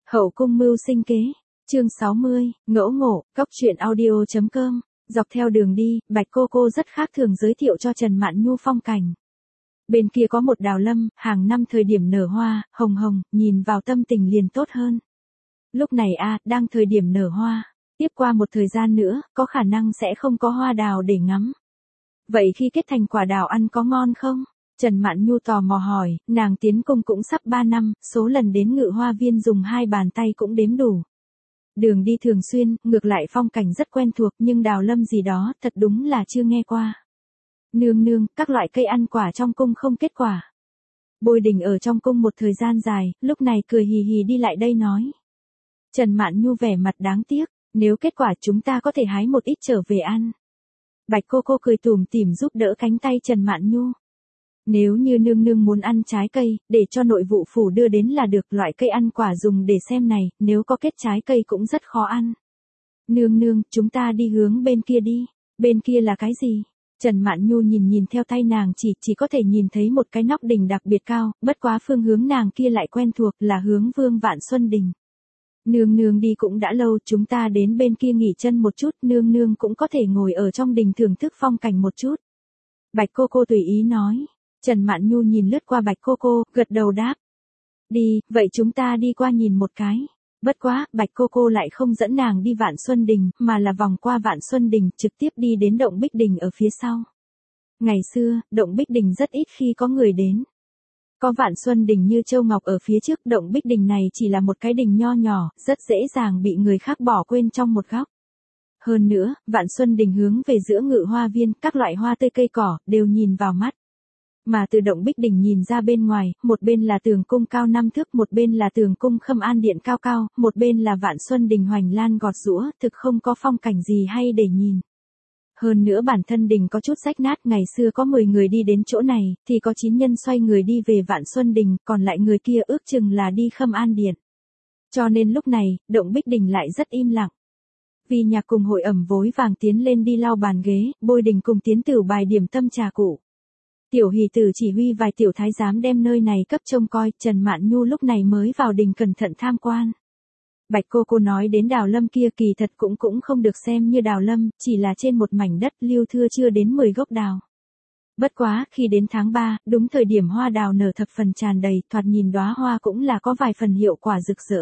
Hậu cung mưu sinh kế, chương 60, ngẫu ngộ, cóc truyện audio.com, dọc theo đường đi, Bạch Cô rất khác thường giới thiệu cho Trần Mạn Nhu phong cảnh. Bên kia có một đào lâm, hàng năm thời điểm nở hoa, hồng hồng, nhìn vào tâm tình liền tốt hơn. Lúc này đang thời điểm nở hoa, tiếp qua một thời gian nữa, có khả năng sẽ không có hoa đào để ngắm. Vậy khi kết thành quả đào ăn có ngon không? Trần Mạn Nhu tò mò hỏi, nàng tiến cung cũng sắp 3 năm, số lần đến Ngự Hoa Viên dùng 2 bàn tay cũng đếm đủ. Đường đi thường xuyên, ngược lại phong cảnh rất quen thuộc nhưng đào lâm gì đó thật đúng là chưa nghe qua. Nương nương, các loại cây ăn quả trong cung không kết quả. Bôi Đình ở trong cung một thời gian dài, lúc này cười hì hì đi lại đây nói. Trần Mạn Nhu vẻ mặt đáng tiếc, nếu kết quả chúng ta có thể hái một ít trở về ăn. Bạch Cô cười tủm tỉm giúp đỡ cánh tay Trần Mạn Nhu. Nếu như nương nương muốn ăn trái cây, để cho nội vụ phủ đưa đến là được, loại cây ăn quả dùng để xem này, nếu có kết trái cây cũng rất khó ăn. Nương nương, chúng ta đi hướng bên kia đi. Bên kia là cái gì? Trần Mạn Nhu nhìn theo tay nàng chỉ có thể nhìn thấy một cái nóc đỉnh đặc biệt cao, bất quá phương hướng nàng kia lại quen thuộc là hướng Vương Vạn Xuân Đình. Nương nương đi cũng đã lâu, chúng ta đến bên kia nghỉ chân một chút, nương nương cũng có thể ngồi ở trong đình thưởng thức phong cảnh một chút. Bạch Cô tùy ý nói. Trần Mạn Nhu nhìn lướt qua Bạch Cô, gật đầu đáp. Đi, vậy chúng ta đi qua nhìn một cái. Bất quá, Bạch Cô lại không dẫn nàng đi Vạn Xuân Đình, mà là vòng qua Vạn Xuân Đình, trực tiếp đi đến Động Bích Đình ở phía sau. Ngày xưa, Động Bích Đình rất ít khi có người đến. Có Vạn Xuân Đình như châu ngọc ở phía trước, Động Bích Đình này chỉ là một cái đình nho nhỏ, rất dễ dàng bị người khác bỏ quên trong một góc. Hơn nữa, Vạn Xuân Đình hướng về giữa Ngự Hoa Viên, các loại hoa tươi cây cỏ, đều nhìn vào mắt. Mà từ Động Bích Đình nhìn ra bên ngoài, một bên là tường cung cao 5 thước, một bên là tường cung Khâm An Điện cao cao, một bên là Vạn Xuân Đình hoành lan gọt giũa, thực không có phong cảnh gì hay để nhìn. Hơn nữa bản thân đình có chút rách nát, ngày xưa có 10 người đi đến chỗ này, thì có 9 nhân xoay người đi về Vạn Xuân Đình, còn lại người kia ước chừng là đi Khâm An Điện. Cho nên lúc này, Động Bích Đình lại rất im lặng. Vì nhạc cùng hội ẩm vối vàng tiến lên đi lau bàn ghế, Bôi Đình cùng tiến tử bài điểm tâm trà cụ. Tiểu Hỷ Tử chỉ huy vài tiểu thái giám đem nơi này cấp trông coi, Trần Mạn Nhu lúc này mới vào đình cẩn thận tham quan. Bạch Cô nói đến đào lâm kia kỳ thật cũng không được xem như đào lâm, chỉ là trên một mảnh đất lưu thưa chưa đến 10 gốc đào. Bất quá, khi đến tháng 3, đúng thời điểm hoa đào nở thập phần tràn đầy, thoạt nhìn đóa hoa cũng là có vài phần hiệu quả rực rỡ.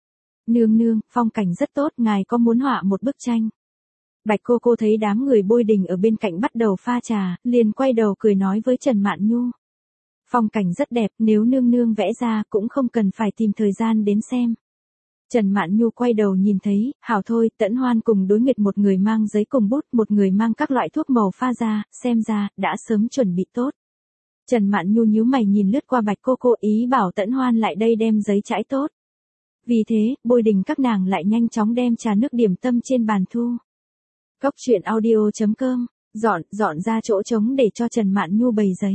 Nương nương, phong cảnh rất tốt, ngài có muốn họa một bức tranh? Bạch Cô thấy đám người Bôi Đình ở bên cạnh bắt đầu pha trà, liền quay đầu cười nói với Trần Mạn Nhu. Phong cảnh rất đẹp, nếu nương nương vẽ ra cũng không cần phải tìm thời gian đến xem. Trần Mạn Nhu quay đầu nhìn thấy, hảo thôi, Tẫn Hoan cùng Đối Nguyệt, một người mang giấy cùng bút, một người mang các loại thuốc màu pha ra, xem ra, đã sớm chuẩn bị tốt. Trần Mạn Nhu nhíu mày nhìn lướt qua Bạch Cô ý bảo Tẫn Hoan lại đây đem giấy trải tốt. Vì thế, Bôi Đình các nàng lại nhanh chóng đem trà nước điểm tâm trên bàn thu. Cóc truyện audio.com, dọn ra chỗ trống để cho Trần Mạn Nhu bày giấy.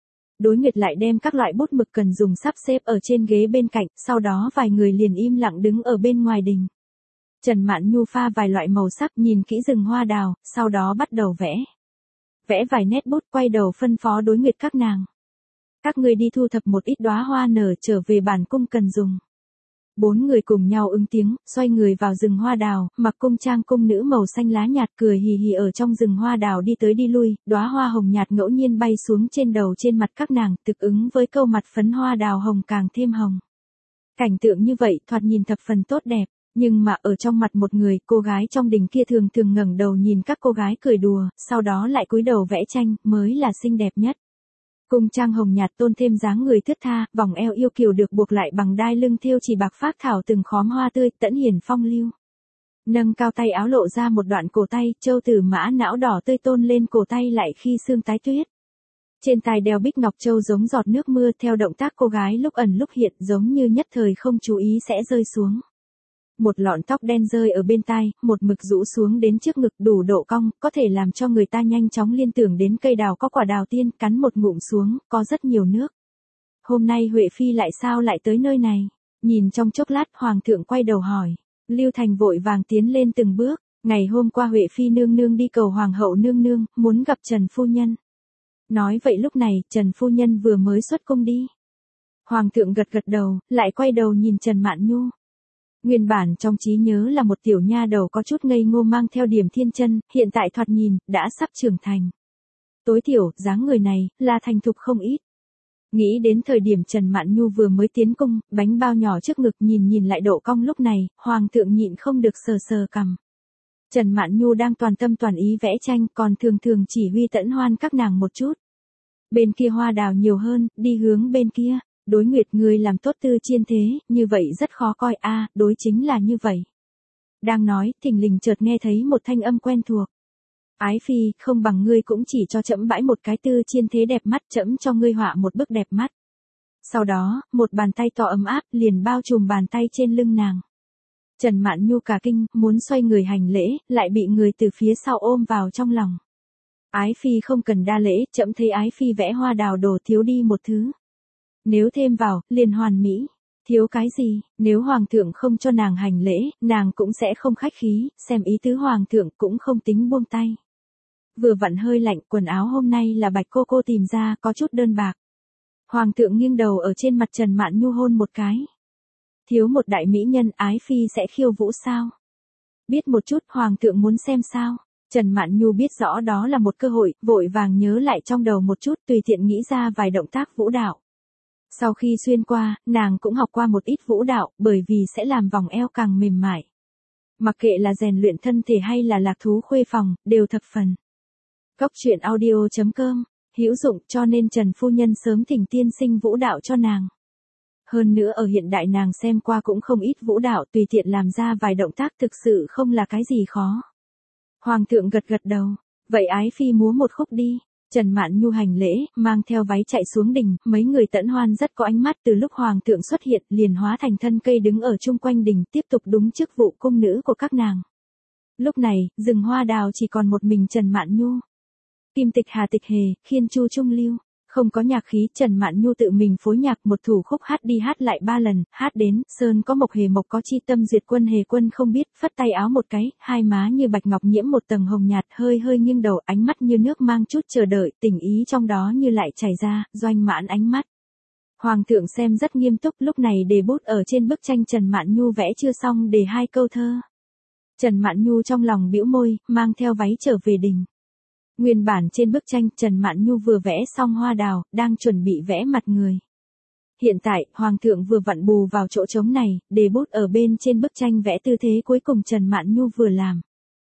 Đối Nguyệt lại đem các loại bút mực cần dùng sắp xếp ở trên ghế bên cạnh, sau đó vài người liền im lặng đứng ở bên ngoài đình. Trần Mạn Nhu pha vài loại màu sắc, nhìn kỹ rừng hoa đào, sau đó bắt đầu vẽ. Vẽ vài nét bút, quay đầu phân phó Đối Nguyệt các nàng. Các người đi thu thập một ít đóa hoa nở trở về bản cung cần dùng. 4 người cùng nhau ứng tiếng, xoay người vào rừng hoa đào, mặc cung trang cung nữ màu xanh lá nhạt cười hì hì ở trong rừng hoa đào đi tới đi lui, đóa hoa hồng nhạt ngẫu nhiên bay xuống trên đầu trên mặt các nàng, thực ứng với câu mặt phấn hoa đào hồng càng thêm hồng. Cảnh tượng như vậy thoạt nhìn thập phần tốt đẹp, nhưng mà ở trong mặt một người, cô gái trong đình kia thường ngẩng đầu nhìn các cô gái cười đùa, sau đó lại cúi đầu vẽ tranh, mới là xinh đẹp nhất. Cung trang hồng nhạt tôn thêm dáng người thướt tha, vòng eo yêu kiều được buộc lại bằng đai lưng thêu chỉ bạc phác thảo từng khóm hoa tươi, tẫn hiền phong lưu. Nâng cao tay áo lộ ra một đoạn cổ tay, châu tử mã não đỏ tươi tôn lên cổ tay lại khi sương tái tuyết. Trên tai đeo bích ngọc châu giống giọt nước mưa, theo động tác cô gái lúc ẩn lúc hiện, giống như nhất thời không chú ý sẽ rơi xuống. Một lọn tóc đen rơi ở bên tai, một mực rũ xuống đến trước ngực đủ độ cong, có thể làm cho người ta nhanh chóng liên tưởng đến cây đào có quả đào tiên, cắn một ngụm xuống, có rất nhiều nước. Hôm nay Huệ Phi lại sao lại tới nơi này? Nhìn trong chốc lát, Hoàng thượng quay đầu hỏi. Lưu Thành vội vàng tiến lên từng bước, ngày hôm qua Huệ Phi nương nương đi cầu Hoàng hậu nương nương, muốn gặp Trần phu nhân. Nói vậy lúc này, Trần phu nhân vừa mới xuất cung đi. Hoàng thượng gật đầu, lại quay đầu nhìn Trần Mạn Nhu. Nguyên bản trong trí nhớ là một tiểu nha đầu có chút ngây ngô mang theo điểm thiên chân, hiện tại thoạt nhìn, đã sắp trưởng thành. Tối thiểu, dáng người này, là thành thục không ít. Nghĩ đến thời điểm Trần Mạn Nhu vừa mới tiến cung, bánh bao nhỏ trước ngực nhìn lại độ cong lúc này, hoàng thượng nhịn không được sờ sờ cằm. Trần Mạn Nhu đang toàn tâm toàn ý vẽ tranh, còn thường chỉ huy Tẫn Hoan các nàng một chút. Bên kia hoa đào nhiều hơn, đi hướng bên kia. Đối Nguyệt ngươi làm tốt tư chiên thế, như vậy rất khó coi a, đối chính là như vậy. Đang nói, thình lình chợt nghe thấy một thanh âm quen thuộc. Ái phi, không bằng ngươi cũng chỉ cho trẫm bãi một cái tư chiên thế đẹp mắt, trẫm cho ngươi họa một bức đẹp mắt. Sau đó, một bàn tay to ấm áp liền bao trùm bàn tay trên lưng nàng. Trần Mạn Nhu cả kinh, muốn xoay người hành lễ, lại bị người từ phía sau ôm vào trong lòng. Ái phi không cần đa lễ, trẫm thấy ái phi vẽ hoa đào đồ thiếu đi một thứ. Nếu thêm vào, liền hoàn mỹ. Thiếu cái gì, nếu hoàng thượng không cho nàng hành lễ, nàng cũng sẽ không khách khí, xem ý tứ hoàng thượng cũng không tính buông tay. Vừa vặn hơi lạnh, quần áo hôm nay là Bạch cô tìm ra, có chút đơn bạc. Hoàng thượng nghiêng đầu ở trên mặt Trần Mạn Nhu hôn một cái. Thiếu một đại mỹ nhân, ái phi sẽ khiêu vũ sao? Biết một chút, hoàng thượng muốn xem sao? Trần Mạn Nhu biết rõ đó là một cơ hội, vội vàng nhớ lại trong đầu một chút, tùy tiện nghĩ ra vài động tác vũ đạo. Sau khi xuyên qua, nàng cũng học qua một ít vũ đạo, bởi vì sẽ làm vòng eo càng mềm mại. Mặc kệ là rèn luyện thân thể hay là lạc thú khuê phòng, đều thập phần. Cốc truyện audio.com, hữu dụng, cho nên Trần phu nhân sớm thỉnh tiên sinh vũ đạo cho nàng. Hơn nữa ở hiện đại nàng xem qua cũng không ít vũ đạo, tùy tiện làm ra vài động tác thực sự không là cái gì khó. Hoàng thượng gật đầu, vậy ái phi múa một khúc đi. Trần Mạn Nhu hành lễ, mang theo váy chạy xuống đình, mấy người Tẫn Hoan rất có ánh mắt, từ lúc hoàng thượng xuất hiện, liền hóa thành thân cây đứng ở chung quanh đình, tiếp tục đúng chức vụ cung nữ của các nàng. Lúc này, rừng hoa đào chỉ còn một mình Trần Mạn Nhu. Kim tịch hà tịch hề, khiên chu trung lưu. Không có nhạc khí, Trần Mạn Nhu tự mình phối nhạc một thủ khúc hát đi hát lại 3 lần, hát đến, sơn có mộc hề mộc có chi tâm duyệt quân hề quân không biết, phất tay áo một cái, hai má như bạch ngọc nhiễm một tầng hồng nhạt, hơi nghiêng đầu, ánh mắt như nước mang chút chờ đợi, tình ý trong đó như lại chảy ra, doanh mãn ánh mắt. Hoàng thượng xem rất nghiêm túc, lúc này đề bút ở trên bức tranh Trần Mạn Nhu vẽ chưa xong để 2 câu thơ. Trần Mạn Nhu trong lòng bĩu môi, mang theo váy trở về đình. Nguyên bản trên bức tranh, Trần Mạn Nhu vừa vẽ xong hoa đào, đang chuẩn bị vẽ mặt người. Hiện tại, hoàng thượng vừa vặn bù vào chỗ trống này, đề bút ở bên trên bức tranh vẽ tư thế cuối cùng Trần Mạn Nhu vừa làm.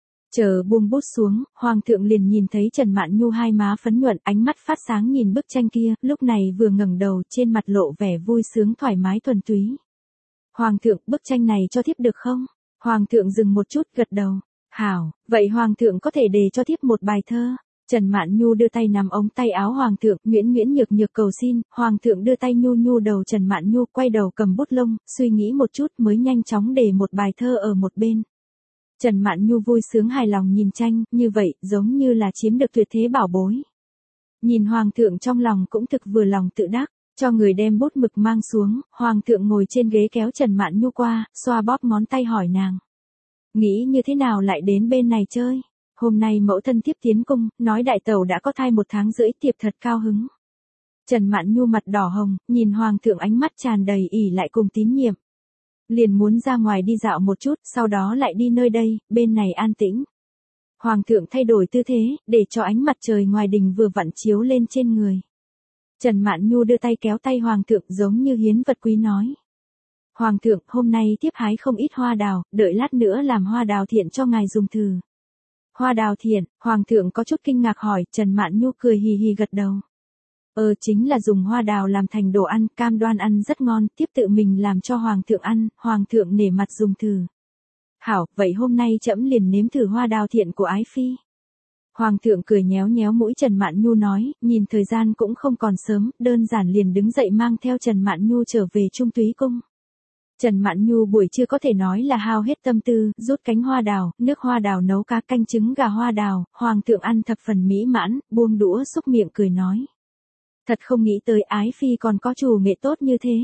Chờ buông bút xuống, hoàng thượng liền nhìn thấy Trần Mạn Nhu hai má phấn nhuận, ánh mắt phát sáng nhìn bức tranh kia, lúc này vừa ngẩng đầu, trên mặt lộ vẻ vui sướng thoải mái thuần túy. Hoàng thượng, bức tranh này cho thiếp được không? Hoàng thượng dừng một chút, gật đầu. Hảo, vậy hoàng thượng có thể để cho thiếp một bài thơ. Trần Mạn Nhu đưa tay nắm ống tay áo hoàng thượng, Nguyễn nhược cầu xin, hoàng thượng đưa tay nhu đầu Trần Mạn Nhu, quay đầu cầm bút lông, suy nghĩ một chút mới nhanh chóng để một bài thơ ở một bên. Trần Mạn Nhu vui sướng hài lòng nhìn tranh, như vậy, giống như là chiếm được tuyệt thế bảo bối. Nhìn hoàng thượng trong lòng cũng thực vừa lòng tự đắc, cho người đem bút mực mang xuống, hoàng thượng ngồi trên ghế kéo Trần Mạn Nhu qua, xoa bóp ngón tay hỏi nàng. Nghĩ như thế nào lại đến bên này chơi? Hôm nay mẫu thân tiếp tiến cung, nói đại tẩu đã có thai 1 tháng rưỡi, tiệp thật cao hứng. Trần Mạn Nhu mặt đỏ hồng, nhìn hoàng thượng ánh mắt tràn đầy ỉ lại cùng tín nhiệm. Liền muốn ra ngoài đi dạo một chút, sau đó lại đi nơi đây, bên này an tĩnh. Hoàng thượng thay đổi tư thế, để cho ánh mặt trời ngoài đình vừa vặn chiếu lên trên người. Trần Mạn Nhu đưa tay kéo tay hoàng thượng giống như hiến vật quý nói. Hoàng thượng, hôm nay tiếp hái không ít hoa đào, đợi lát nữa làm hoa đào thiện cho ngài dùng thử. Hoa đào thiện, hoàng thượng có chút kinh ngạc hỏi, Trần Mạn Nhu cười hì hì gật đầu. Chính là dùng hoa đào làm thành đồ ăn, cam đoan ăn rất ngon, tiếp tự mình làm cho hoàng thượng ăn, hoàng thượng nể mặt dùng thử. Hảo, vậy hôm nay trẫm liền nếm thử hoa đào thiện của ái phi. Hoàng thượng cười nhéo mũi Trần Mạn Nhu nói, nhìn thời gian cũng không còn sớm, đơn giản liền đứng dậy mang theo Trần Mạn Nhu trở về Trung Túy Cung. Trần Mạn Nhu buổi trưa có thể nói là hao hết tâm tư, rút cánh hoa đào, nước hoa đào nấu cá canh trứng gà hoa đào, hoàng thượng ăn thập phần mỹ mãn, buông đũa xúc miệng cười nói. Thật không nghĩ tới ái phi còn có chủ nghệ tốt như thế.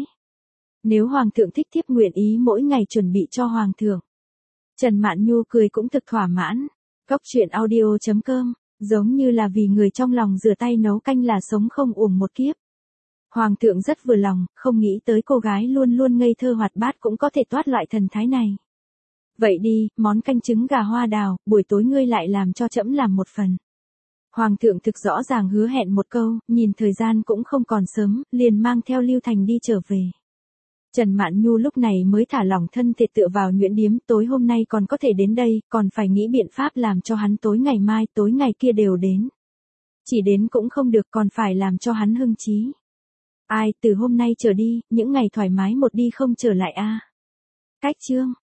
Nếu hoàng thượng thích thiếp nguyện ý mỗi ngày chuẩn bị cho hoàng thượng. Trần Mạn Nhu cười cũng thực thỏa mãn. Cốc truyện audio.com, giống như là vì người trong lòng rửa tay nấu canh là sống không uổng một kiếp. Hoàng thượng rất vừa lòng, không nghĩ tới cô gái luôn luôn ngây thơ hoạt bát cũng có thể toát loại thần thái này. Vậy đi, món canh trứng gà hoa đào, buổi tối ngươi lại làm cho trẫm làm một phần. Hoàng thượng thực rõ ràng hứa hẹn một câu, nhìn thời gian cũng không còn sớm, liền mang theo Lưu Thành đi trở về. Trần Mạn Nhu lúc này mới thả lỏng thân thể tựa vào nhuyễn điếm, tối hôm nay còn có thể đến đây, còn phải nghĩ biện pháp làm cho hắn tối ngày mai, tối ngày kia đều đến. Chỉ đến cũng không được, còn phải làm cho hắn hưng trí. Ai, từ hôm nay trở đi, những ngày thoải mái một đi không trở lại a. Cách chương